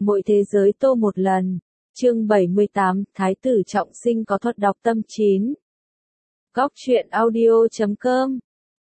Mỗi thế giới tô một lần. Chương 78, Thái tử trọng sinh có thuật đọc tâm 9. Góc truyện audio.com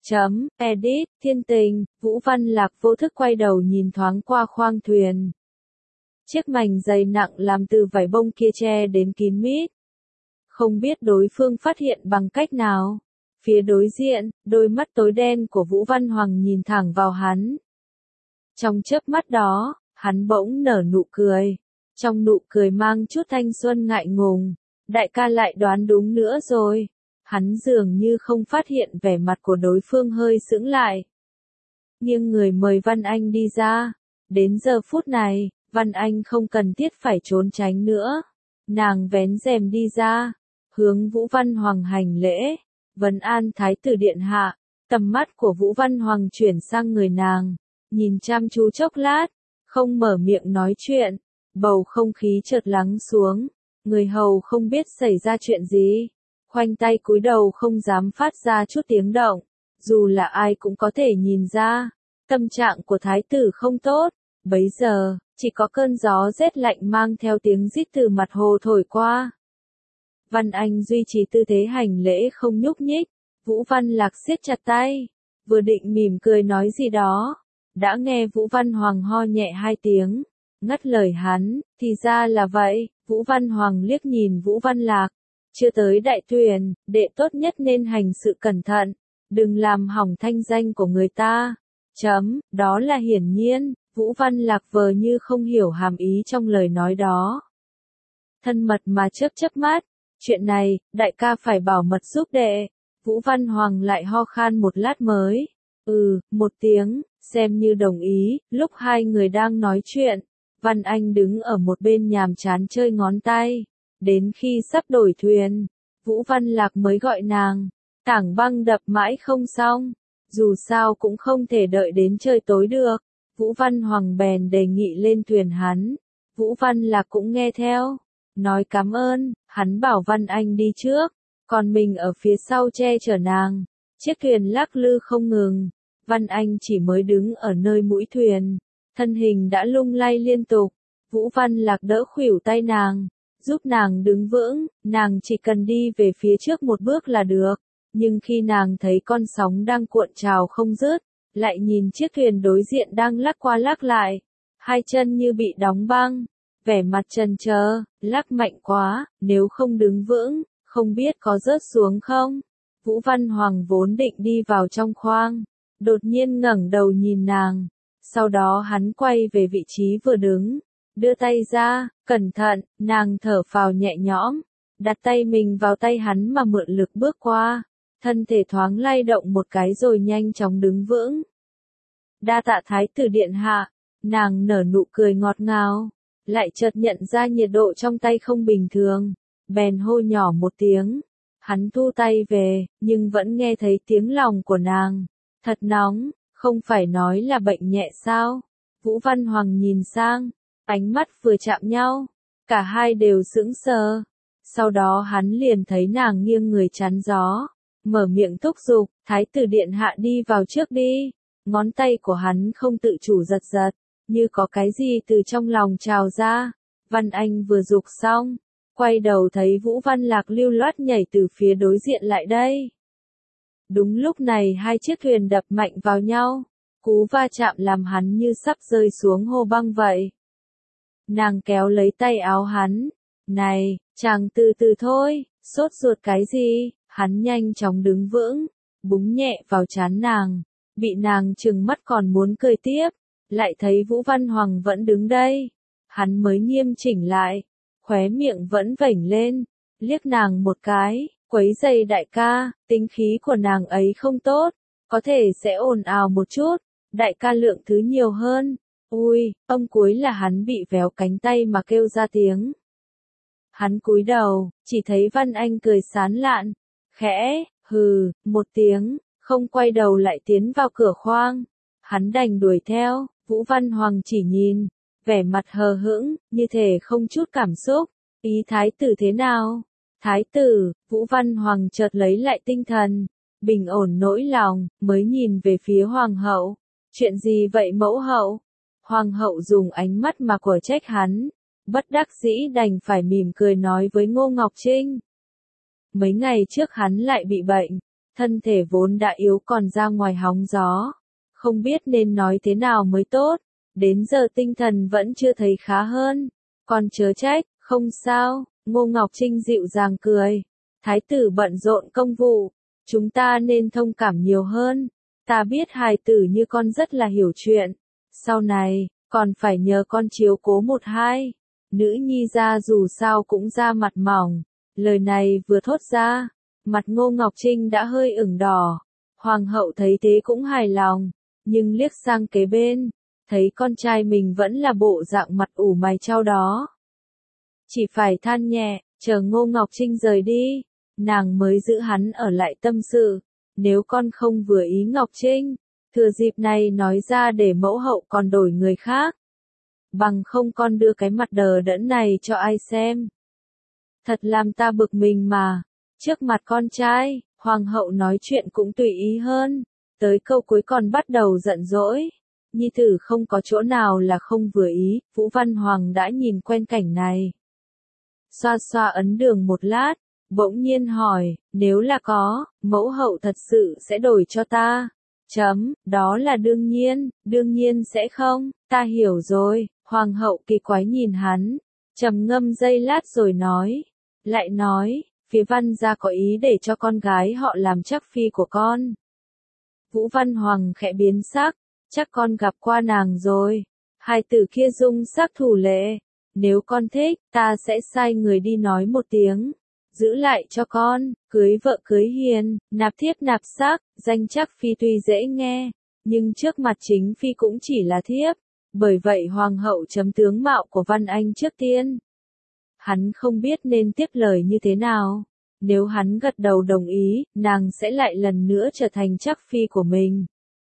Edit, Thiên tình, Vũ Văn Lạc vô thức quay đầu nhìn thoáng qua khoang thuyền. Chiếc mành dày nặng làm từ vải bông kia che đến kín mít. Không biết đối phương phát hiện bằng cách nào. Phía đối diện, đôi mắt tối đen của Vũ Văn Hoàng nhìn thẳng vào hắn. Trong chớp mắt đó, hắn bỗng nở nụ cười. Trong nụ cười mang chút thanh xuân ngại ngùng. Đại ca lại đoán đúng nữa rồi. Hắn dường như không phát hiện vẻ mặt của đối phương hơi sững lại. Nhưng người mời Văn Anh đi ra. Đến giờ phút này, Văn Anh không cần thiết phải trốn tránh nữa. Nàng vén rèm đi ra, hướng Vũ Văn Hoàng hành lễ, vấn an Thái tử điện hạ. Tầm mắt của Vũ Văn Hoàng chuyển sang người nàng, nhìn chăm chú chốc lát, không mở miệng nói chuyện. Bầu không khí chợt lắng xuống, người hầu không biết xảy ra chuyện gì, khoanh tay cúi đầu không dám phát ra chút tiếng động. Dù là ai cũng có thể nhìn ra, tâm trạng của thái tử không tốt. Bấy giờ, chỉ có cơn gió rét lạnh mang theo tiếng rít từ mặt hồ thổi qua. Văn Anh duy trì tư thế hành lễ không nhúc nhích. Vũ Văn Lạc siết chặt tay, vừa định mỉm cười nói gì đó, đã nghe Vũ Văn Hoàng ho nhẹ hai tiếng, ngắt lời hắn. Thì ra là vậy. Vũ Văn Hoàng liếc nhìn Vũ Văn Lạc. Chưa tới đại tuyển, đệ tốt nhất nên hành sự cẩn thận, đừng làm hỏng thanh danh của người ta. Đó là hiển nhiên. Vũ Văn Lạc vờ như không hiểu hàm ý trong lời nói đó. Thân mật mà chớp mắt. Chuyện này, đại ca phải bảo mật giúp đệ. Vũ Văn Hoàng lại ho khan một lát mới. Một tiếng, xem như đồng ý. Lúc hai người đang nói chuyện, Văn Anh đứng ở một bên nhàm chán chơi ngón tay. Đến khi sắp đổi thuyền, Vũ Văn Lạc mới gọi nàng. Tảng băng đập mãi không xong. Dù sao cũng không thể đợi đến trời tối được. Vũ Văn Hoàng bèn đề nghị lên thuyền hắn. Vũ Văn Lạc cũng nghe theo. Nói cảm ơn, hắn bảo Văn Anh đi trước, còn mình ở phía sau che chở nàng. Chiếc thuyền lắc lư không ngừng. Văn Anh chỉ mới đứng ở nơi mũi thuyền, thân hình đã lung lay liên tục. Vũ Văn Lạc đỡ khuỷu tay nàng, giúp nàng đứng vững. Nàng chỉ cần đi về phía trước một bước là được. Nhưng khi nàng thấy con sóng đang cuộn trào không dứt, lại nhìn chiếc thuyền đối diện đang lắc qua lắc lại, hai chân như bị đóng băng, vẻ mặt chần chờ, lắc mạnh quá, nếu không đứng vững, không biết có rớt xuống không. Vũ Văn Hoàng vốn định đi vào trong khoang, đột nhiên ngẩng đầu nhìn nàng, sau đó hắn quay về vị trí vừa đứng, đưa tay ra, cẩn thận. Nàng thở phào nhẹ nhõm, đặt tay mình vào tay hắn mà mượn lực bước qua. Thân thể thoáng lay động một cái rồi nhanh chóng đứng vững. Đa tạ thái tử điện hạ. Nàng nở nụ cười ngọt ngào, lại chợt nhận ra nhiệt độ trong tay không bình thường, bèn hô nhỏ một tiếng. Hắn thu tay về, nhưng vẫn nghe thấy tiếng lòng của nàng. Thật nóng, không phải nói là bệnh nhẹ sao? Vũ Văn Hoàng nhìn sang, ánh mắt vừa chạm nhau, cả hai đều sững sờ. Sau đó hắn liền thấy nàng nghiêng người chắn gió, mở miệng thúc giục, thái tử điện hạ đi vào trước đi. Ngón tay của hắn không tự chủ giật giật, như có cái gì từ trong lòng trào ra. Văn Anh vừa giục xong, quay đầu thấy Vũ Văn Lạc lưu loát nhảy từ phía đối diện lại đây. Đúng lúc này hai chiếc thuyền đập mạnh vào nhau, cú va chạm làm hắn như sắp rơi xuống hồ băng vậy. Nàng kéo lấy tay áo hắn. Này, chàng từ từ thôi, sốt ruột cái gì? Hắn nhanh chóng đứng vững, búng nhẹ vào trán nàng. Bị nàng trừng mắt còn muốn cười tiếp, lại thấy Vũ Văn Hoàng vẫn đứng đây. Hắn mới nghiêm chỉnh lại, khóe miệng vẫn vểnh lên, liếc nàng một cái, quấy giày đại ca, tính khí của nàng ấy không tốt, có thể sẽ ồn ào một chút, đại ca lượng thứ nhiều hơn. Ui, ông cuối là hắn bị véo cánh tay mà kêu ra tiếng. Hắn cúi đầu, chỉ thấy Văn Anh cười sán lạn, khẽ, hừ, một tiếng. Không quay đầu lại tiến vào cửa khoang. Hắn đành đuổi theo. Vũ Văn Hoàng chỉ nhìn, vẻ mặt hờ hững, như thể không chút cảm xúc. Ý thái tử thế nào? Thái tử. Vũ Văn Hoàng chợt lấy lại tinh thần, bình ổn nỗi lòng, mới nhìn về phía hoàng hậu. Chuyện gì vậy mẫu hậu? Hoàng hậu dùng ánh mắt mà quở trách hắn, bất đắc dĩ đành phải mỉm cười nói với Ngô Ngọc Trinh. Mấy ngày trước hắn lại bị bệnh, thân thể vốn đã yếu còn ra ngoài hóng gió, không biết nên nói thế nào mới tốt, đến giờ tinh thần vẫn chưa thấy khá hơn, con chớ trách, không sao, Ngô Ngọc Trinh dịu dàng cười, thái tử bận rộn công vụ, chúng ta nên thông cảm nhiều hơn, ta biết hài tử như con rất là hiểu chuyện, sau này, còn phải nhờ con chiếu cố một hai, nữ nhi ra dù sao cũng da mặt mỏng, lời này vừa thốt ra, mặt Ngô Ngọc Trinh đã hơi ửng đỏ, hoàng hậu thấy thế cũng hài lòng, nhưng liếc sang kế bên, thấy con trai mình vẫn là bộ dạng mặt ủ mày chau đó. Chỉ phải than nhẹ, chờ Ngô Ngọc Trinh rời đi, nàng mới giữ hắn ở lại tâm sự, nếu con không vừa ý Ngọc Trinh, thừa dịp này nói ra để mẫu hậu còn đổi người khác. Bằng không con đưa cái mặt đờ đẫn này cho ai xem. Thật làm ta bực mình mà, trước mặt con trai, hoàng hậu nói chuyện cũng tùy ý hơn, tới câu cuối còn bắt đầu giận dỗi. Nhi tử không có chỗ nào là không vừa ý, Vũ Văn Hoàng đã nhìn quen cảnh này. Xoa xoa ấn đường một lát, bỗng nhiên hỏi, nếu là có, mẫu hậu thật sự sẽ đổi cho ta. Đó là đương nhiên sẽ không, ta hiểu rồi, hoàng hậu kỳ quái nhìn hắn, trầm ngâm giây lát rồi lại nói, phía Văn gia có ý để cho con gái họ làm chắc phi của con. Vũ Văn Hoàng khẽ biến sắc, chắc con gặp qua nàng rồi, hai tử kia dung sắc thủ lệ, nếu con thích, ta sẽ sai người đi nói một tiếng. Giữ lại cho con, cưới vợ cưới hiền, nạp thiếp nạp sắc, danh chắc phi tuy dễ nghe, nhưng trước mặt chính phi cũng chỉ là thiếp, bởi vậy hoàng hậu chấm tướng mạo của Văn Anh trước tiên. Hắn không biết nên tiếp lời như thế nào, nếu hắn gật đầu đồng ý, nàng sẽ lại lần nữa trở thành chắc phi của mình.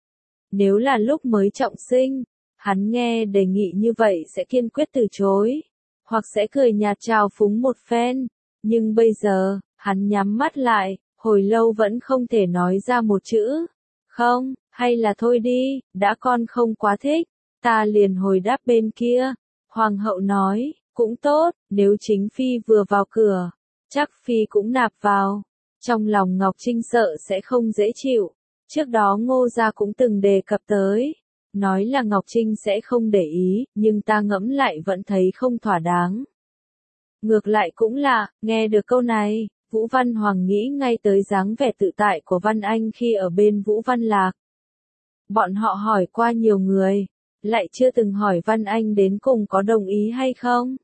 Nếu là lúc mới trọng sinh, hắn nghe đề nghị như vậy sẽ kiên quyết từ chối, hoặc sẽ cười nhạt trào phúng một phen. Nhưng bây giờ, hắn nhắm mắt lại, hồi lâu vẫn không thể nói ra một chữ. Không, hay là thôi đi, đã con không quá thích, ta liền hồi đáp bên kia. Hoàng hậu nói, cũng tốt, nếu chính phi vừa vào cửa, chắc phi cũng nạp vào. Trong lòng Ngọc Trinh sợ sẽ không dễ chịu. Trước đó Ngô gia cũng từng đề cập tới, nói là Ngọc Trinh sẽ không để ý, nhưng ta ngẫm lại vẫn thấy không thỏa đáng. Ngược lại cũng lạ, nghe được câu này, Vũ Văn Hoàng nghĩ ngay tới dáng vẻ tự tại của Văn Anh khi ở bên Vũ Văn Lạc. Bọn họ hỏi qua nhiều người, lại chưa từng hỏi Văn Anh đến cùng có đồng ý hay không.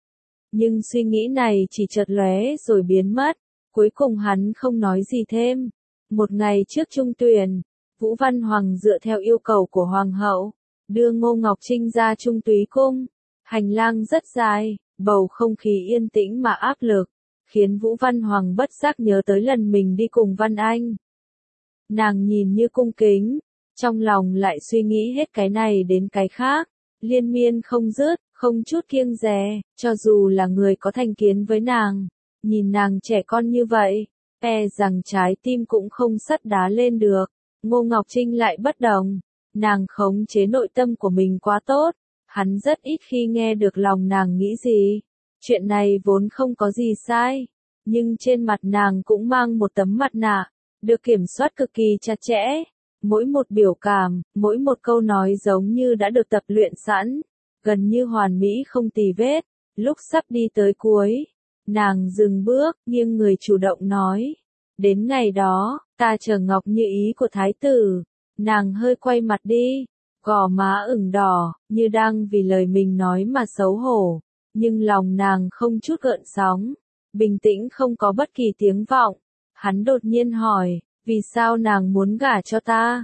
Nhưng suy nghĩ này chỉ chợt lóe rồi biến mất, cuối cùng hắn không nói gì thêm. Một ngày trước trung tuyển, Vũ Văn Hoàng dựa theo yêu cầu của Hoàng hậu, đưa Ngô Ngọc Trinh ra Trung Túy Cung. Hành lang rất dài, bầu không khí yên tĩnh mà áp lực, khiến Vũ Văn Hoàng bất giác nhớ tới lần mình đi cùng Văn Anh. Nàng nhìn như cung kính, trong lòng lại suy nghĩ hết cái này đến cái khác, liên miên không dứt, không chút kiêng dè, cho dù là người có thành kiến với nàng, nhìn nàng trẻ con như vậy, e rằng trái tim cũng không sắt đá lên được. Ngô Ngọc Trinh lại bất đồng, nàng khống chế nội tâm của mình quá tốt, hắn rất ít khi nghe được lòng nàng nghĩ gì. Chuyện này vốn không có gì sai, nhưng trên mặt nàng cũng mang một tấm mặt nạ, được kiểm soát cực kỳ chặt chẽ. Mỗi một biểu cảm, mỗi một câu nói giống như đã được tập luyện sẵn, gần như hoàn mỹ không tì vết. Lúc sắp đi tới cuối, nàng dừng bước, nghiêng người chủ động nói, đến ngày đó, ta chờ Ngọc như ý của thái tử. Nàng hơi quay mặt đi, gò má ửng đỏ, như đang vì lời mình nói mà xấu hổ, nhưng lòng nàng không chút gợn sóng, bình tĩnh không có bất kỳ tiếng vọng. Hắn đột nhiên hỏi, vì sao nàng muốn gả cho ta?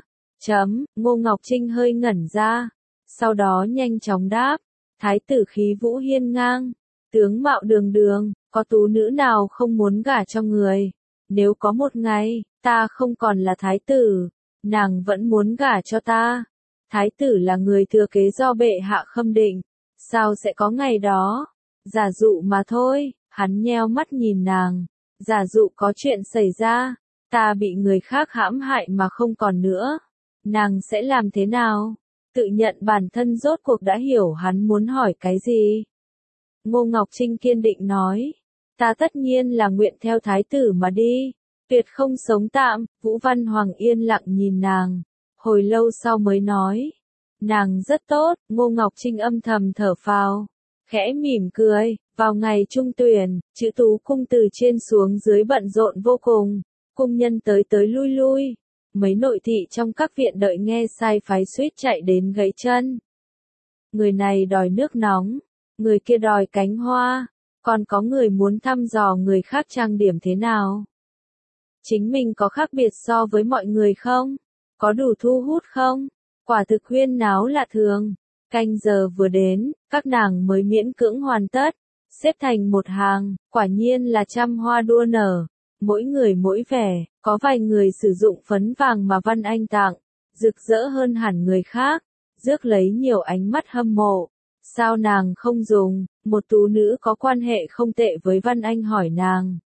Ngô Ngọc Trinh hơi ngẩn ra, sau đó nhanh chóng đáp, thái tử khí vũ hiên ngang, tướng mạo đường đường, có tú nữ nào không muốn gả cho người. Nếu có một ngày, ta không còn là thái tử, nàng vẫn muốn gả cho ta. Thái tử là người thừa kế do bệ hạ khâm định, sao sẽ có ngày đó? Giả dụ mà thôi, hắn nheo mắt nhìn nàng, giả dụ có chuyện xảy ra, ta bị người khác hãm hại mà không còn nữa, nàng sẽ làm thế nào? tự nhận bản thân rốt cuộc đã hiểu hắn muốn hỏi cái gì. Ngô Ngọc Trinh kiên định nói, ta tất nhiên là nguyện theo thái tử mà đi, tuyệt không sống tạm. Vũ Văn Hoàng yên lặng nhìn nàng, hồi lâu sau mới nói, nàng rất tốt. Ngô Ngọc Trinh âm thầm thở phào, khẽ mỉm cười. Vào ngày trung tuyển, chữ Tú cung từ trên xuống dưới bận rộn vô cùng, cung nhân tới tới lui lui, mấy nội thị trong các viện đợi nghe sai phái suýt chạy đến gãy chân. Người này đòi nước nóng, người kia đòi cánh hoa, còn có người muốn thăm dò người khác trang điểm thế nào. Chính mình có khác biệt so với mọi người không? Có đủ thu hút không? Quả thực huyên náo lạ thường. Canh giờ vừa đến, các nàng mới miễn cưỡng hoàn tất, xếp thành một hàng, quả nhiên là trăm hoa đua nở, mỗi người mỗi vẻ, có vài người sử dụng phấn vàng mà Văn Anh tặng, rực rỡ hơn hẳn người khác, rước lấy nhiều ánh mắt hâm mộ. Sao nàng không dùng? Một tú nữ có quan hệ không tệ với Văn Anh hỏi nàng.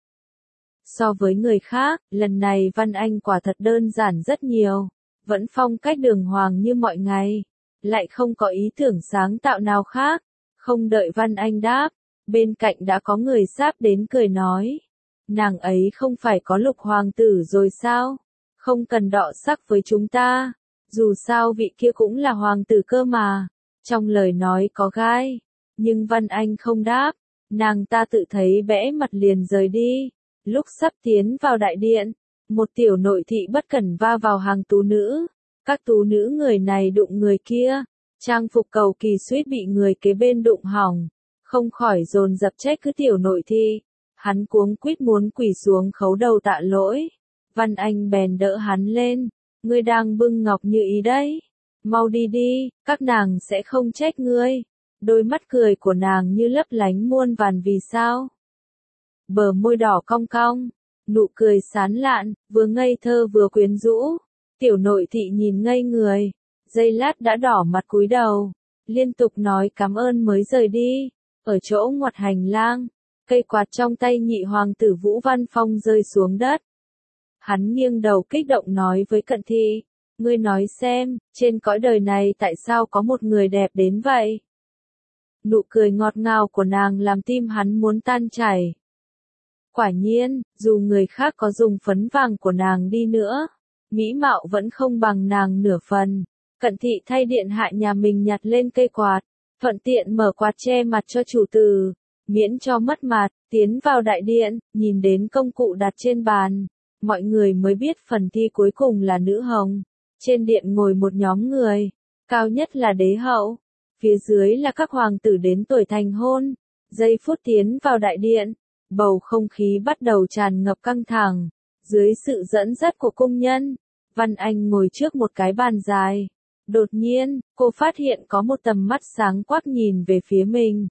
So với người khác, lần này Văn Anh quả thật đơn giản rất nhiều, vẫn phong cách đường hoàng như mọi ngày, lại không có ý tưởng sáng tạo nào khác. Không đợi Văn Anh đáp, bên cạnh đã có người sáp đến cười nói, nàng ấy không phải có lục hoàng tử rồi sao? Không cần đọ sắc với chúng ta, dù sao vị kia cũng là hoàng tử cơ mà. Trong lời nói có gai, nhưng Văn Anh không đáp, nàng ta tự thấy bẽ mặt liền rời đi. Lúc sắp tiến vào đại điện, một tiểu nội thị bất cẩn va vào hàng tú nữ, các tú nữ người này đụng người kia, trang phục cầu kỳ suýt bị người kế bên đụng hỏng, không khỏi dồn dập trách cứ tiểu nội thị. Hắn cuống quýt muốn quỳ xuống khấu đầu tạ lỗi. Văn Anh bèn đỡ hắn lên, ngươi đang bưng ngọc như ý đấy, mau đi đi, các nàng sẽ không trách ngươi. Đôi mắt cười của nàng như lấp lánh muôn vàn vì sao. Bờ môi đỏ cong cong, nụ cười sán lạn, vừa ngây thơ vừa quyến rũ. Tiểu nội thị nhìn ngây người, giây lát đã đỏ mặt cúi đầu, liên tục nói cảm ơn mới rời đi. Ở chỗ ngoặt hành lang, cây quạt trong tay nhị hoàng tử Vũ Văn Phong rơi xuống đất. Hắn nghiêng đầu kích động nói với Cận Thị, ngươi nói xem, trên cõi đời này tại sao có một người đẹp đến vậy? Nụ cười ngọt ngào của nàng làm tim hắn muốn tan chảy. Quả nhiên, dù người khác có dùng phấn vàng của nàng đi nữa, mỹ mạo vẫn không bằng nàng nửa phần. Cận Thị thay điện hạ nhà mình nhặt lên cây quạt, thuận tiện mở quạt che mặt cho chủ tử, miễn cho mất mặt. Tiến vào đại điện, nhìn đến công cụ đặt trên bàn, mọi người mới biết phần thi cuối cùng là nữ hồng. Trên điện ngồi một nhóm người, cao nhất là đế hậu, phía dưới là các hoàng tử đến tuổi thành hôn. Giây phút tiến vào đại điện, bầu không khí bắt đầu tràn ngập căng thẳng. Dưới sự dẫn dắt của cung nhân, Văn Anh ngồi trước một cái bàn dài. Đột nhiên, cô phát hiện có một tầm mắt sáng quắc nhìn về phía mình.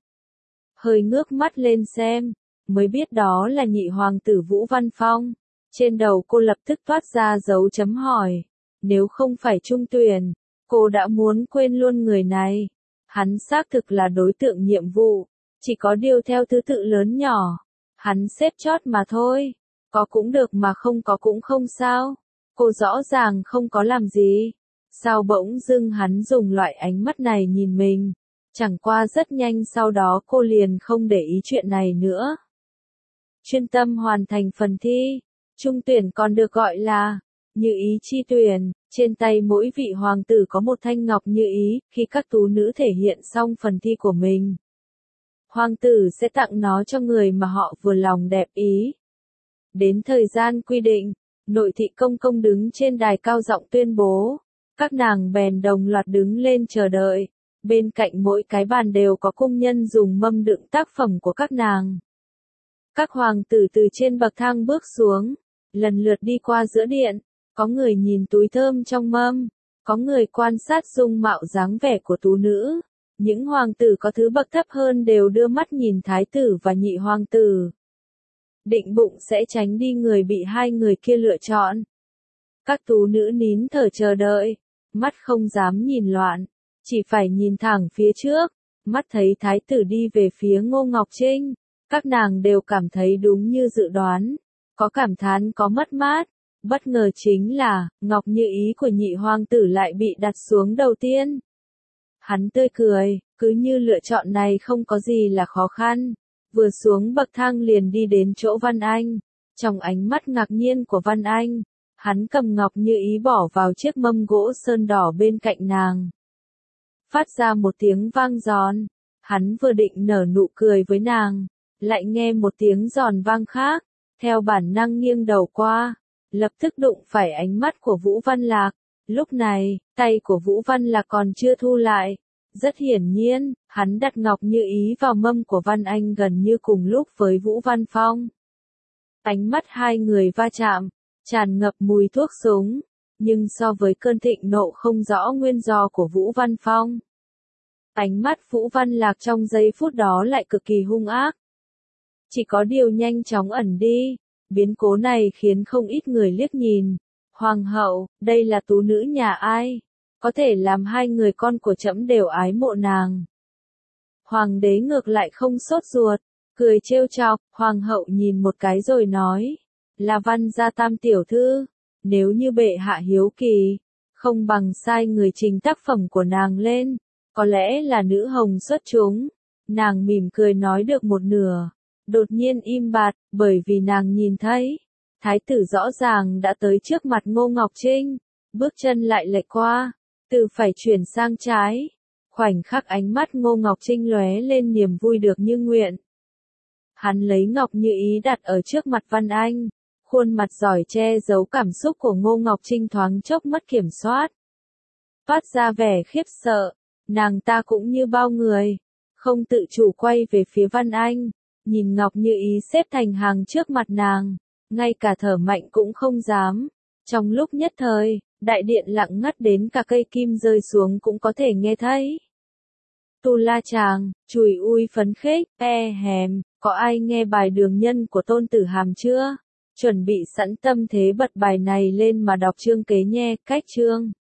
Hơi ngước mắt lên xem, mới biết đó là nhị hoàng tử Vũ Văn Phong. Trên đầu cô lập tức toát ra dấu chấm hỏi. Nếu không phải trung tuyển, cô đã muốn quên luôn người này. Hắn xác thực là đối tượng nhiệm vụ, chỉ có điều theo thứ tự lớn nhỏ. Hắn xếp chót mà thôi, có cũng được mà không có cũng không sao. Cô rõ ràng không có làm gì. Sao bỗng dưng hắn dùng loại ánh mắt này nhìn mình? Chẳng qua rất nhanh sau đó cô liền không để ý chuyện này nữa. Chuyên tâm hoàn thành phần thi. Trung tuyển còn được gọi là như ý chi tuyển. Trên tay mỗi vị hoàng tử có một thanh ngọc như ý. Khi các tú nữ thể hiện xong phần thi của mình, hoàng tử sẽ tặng nó cho người mà họ vừa lòng đẹp ý. Đến thời gian quy định, nội thị công công đứng trên đài cao giọng tuyên bố. Các nàng bèn đồng loạt đứng lên chờ đợi. Bên cạnh mỗi cái bàn đều có cung nhân dùng mâm đựng tác phẩm của các nàng. Các hoàng tử từ trên bậc thang bước xuống, lần lượt đi qua giữa điện. Có người nhìn túi thơm trong mâm, có người quan sát dung mạo dáng vẻ của tú nữ. Những hoàng tử có thứ bậc thấp hơn đều đưa mắt nhìn thái tử và nhị hoàng tử, định bụng sẽ tránh đi người bị hai người kia lựa chọn. Các tú nữ nín thở chờ đợi, mắt không dám nhìn loạn, chỉ phải nhìn thẳng phía trước. Mắt thấy thái tử đi về phía Ngô Ngọc Trinh, các nàng đều cảm thấy đúng như dự đoán, có cảm thán có mất mát. Bất ngờ chính là, ngọc như ý của nhị hoàng tử lại bị đặt xuống đầu tiên. Hắn tươi cười, cứ như lựa chọn này không có gì là khó khăn. Vừa xuống bậc thang liền đi đến chỗ Văn Anh. Trong ánh mắt ngạc nhiên của Văn Anh, hắn cầm ngọc như ý bỏ vào chiếc mâm gỗ sơn đỏ bên cạnh nàng. Phát ra một tiếng vang giòn, hắn vừa định nở nụ cười với nàng, lại nghe một tiếng giòn vang khác, theo bản năng nghiêng đầu qua, lập tức đụng phải ánh mắt của Vũ Văn Lạc. Lúc này, tay của Vũ Văn Lạc còn chưa thu lại. Rất hiển nhiên, hắn đặt ngọc như ý vào mâm của Văn Anh gần như cùng lúc với Vũ Văn Phong. Ánh mắt hai người va chạm, tràn ngập mùi thuốc súng, nhưng so với cơn thịnh nộ không rõ nguyên do của Vũ Văn Phong, ánh mắt Vũ Văn Lạc trong giây phút đó lại cực kỳ hung ác. Chỉ có điều nhanh chóng ẩn đi, biến cố này khiến không ít người liếc nhìn. Hoàng hậu, đây là tú nữ nhà ai? Có thể làm hai người con của trẫm đều ái mộ nàng. Hoàng đế ngược lại không sốt ruột, cười trêu chọc, hoàng hậu nhìn một cái rồi nói, là Văn gia tam tiểu thư, nếu như bệ hạ hiếu kỳ, không bằng sai người trình tác phẩm của nàng lên, có lẽ là nữ hồng xuất chúng. Nàng mỉm cười nói được một nửa, đột nhiên im bặt, bởi vì nàng nhìn thấy, thái tử rõ ràng đã tới trước mặt Ngô Ngọc Trinh, bước chân lại lệch qua, từ phải chuyển sang trái. Khoảnh khắc ánh mắt Ngô Ngọc Trinh lóe lên niềm vui được như nguyện. Hắn lấy ngọc như ý đặt ở trước mặt Văn Anh, khuôn mặt giỏi che giấu cảm xúc của Ngô Ngọc Trinh thoáng chốc mất kiểm soát. Phát ra vẻ khiếp sợ, nàng ta cũng như bao người, không tự chủ quay về phía Văn Anh, nhìn ngọc như ý xếp thành hàng trước mặt nàng, ngay cả thở mạnh cũng không dám. Trong lúc nhất thời, đại điện lặng ngắt đến cả cây kim rơi xuống cũng có thể nghe thấy. Tu La Chàng, chùi ui phấn khích, hèm, có ai nghe bài đường nhân của Tôn Tử Hàm chưa? Chuẩn bị sẵn tâm thế bật bài này lên mà đọc chương kế nhé, cách chương.